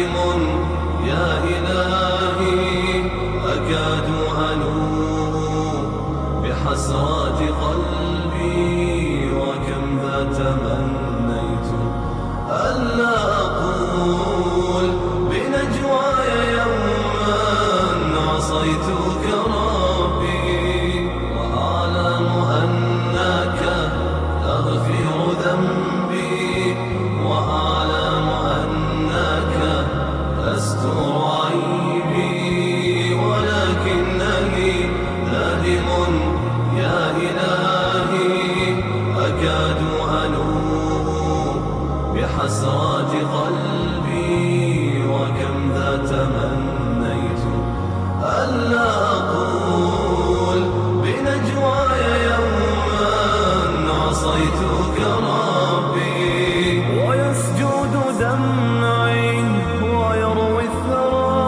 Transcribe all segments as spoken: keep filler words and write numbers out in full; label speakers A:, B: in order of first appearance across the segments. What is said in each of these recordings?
A: نادم يا إلهي أكاد أنوء بحسرات قلبي، وكم ذا تمنيت ألا أقول بنجواي يوما عصيتك ربي، وأعلم أنك تغفر ذنبي، وأعلم أنك تستر عيبي، ولكنني نادم يا إلهي أكاد أنوء بحسرات قلبي، وكم ذا تمنيت ألا أقول بنجواي يوما عصيتك ربي.
B: ويسجد دمعي ويروي الثرى،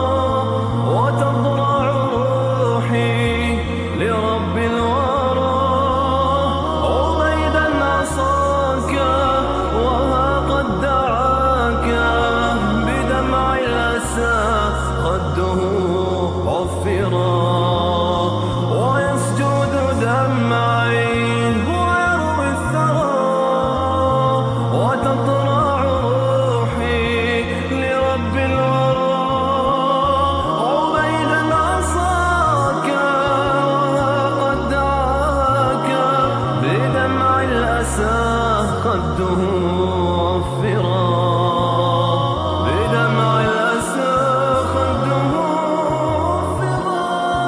B: وتضرع روحي لرب الورى، عبيدا عصاك وها قد دعاك، بدمع الأسى خده عفرا. ويسجد دمعي ويروي الثرى، وتطرع روحي لرب الورى، عبيدا عصاك وها قد دعاك، بدمع الأسى خده عفرا، بدمع الأسى خده عفرا.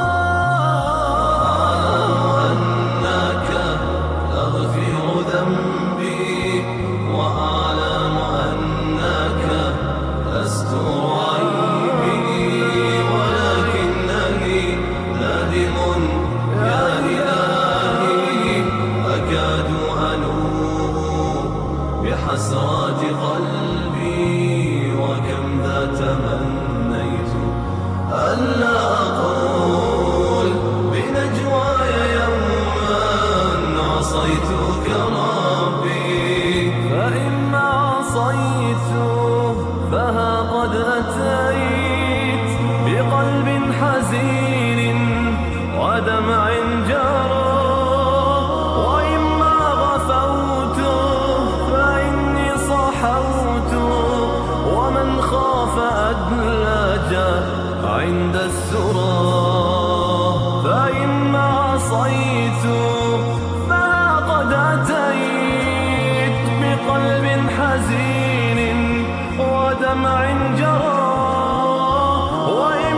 A: تغفر ذنبي، وأعلم أنك تستر عيبي، ولكنني نادم يا إلهي أكاد أنوء بحسرات قلبي، وكم ذا تمنيت ألا أقول بنجواي يوما عصيتك ربي.
B: فإما عصيت فها قد أتيت بقلب حزين ودمع جرى، وإما غفوت فإني صحوت، ومن خاف أدلج عند السرى. فإما عصيت فها قد أتيت بقلب حزين ودمع جرى،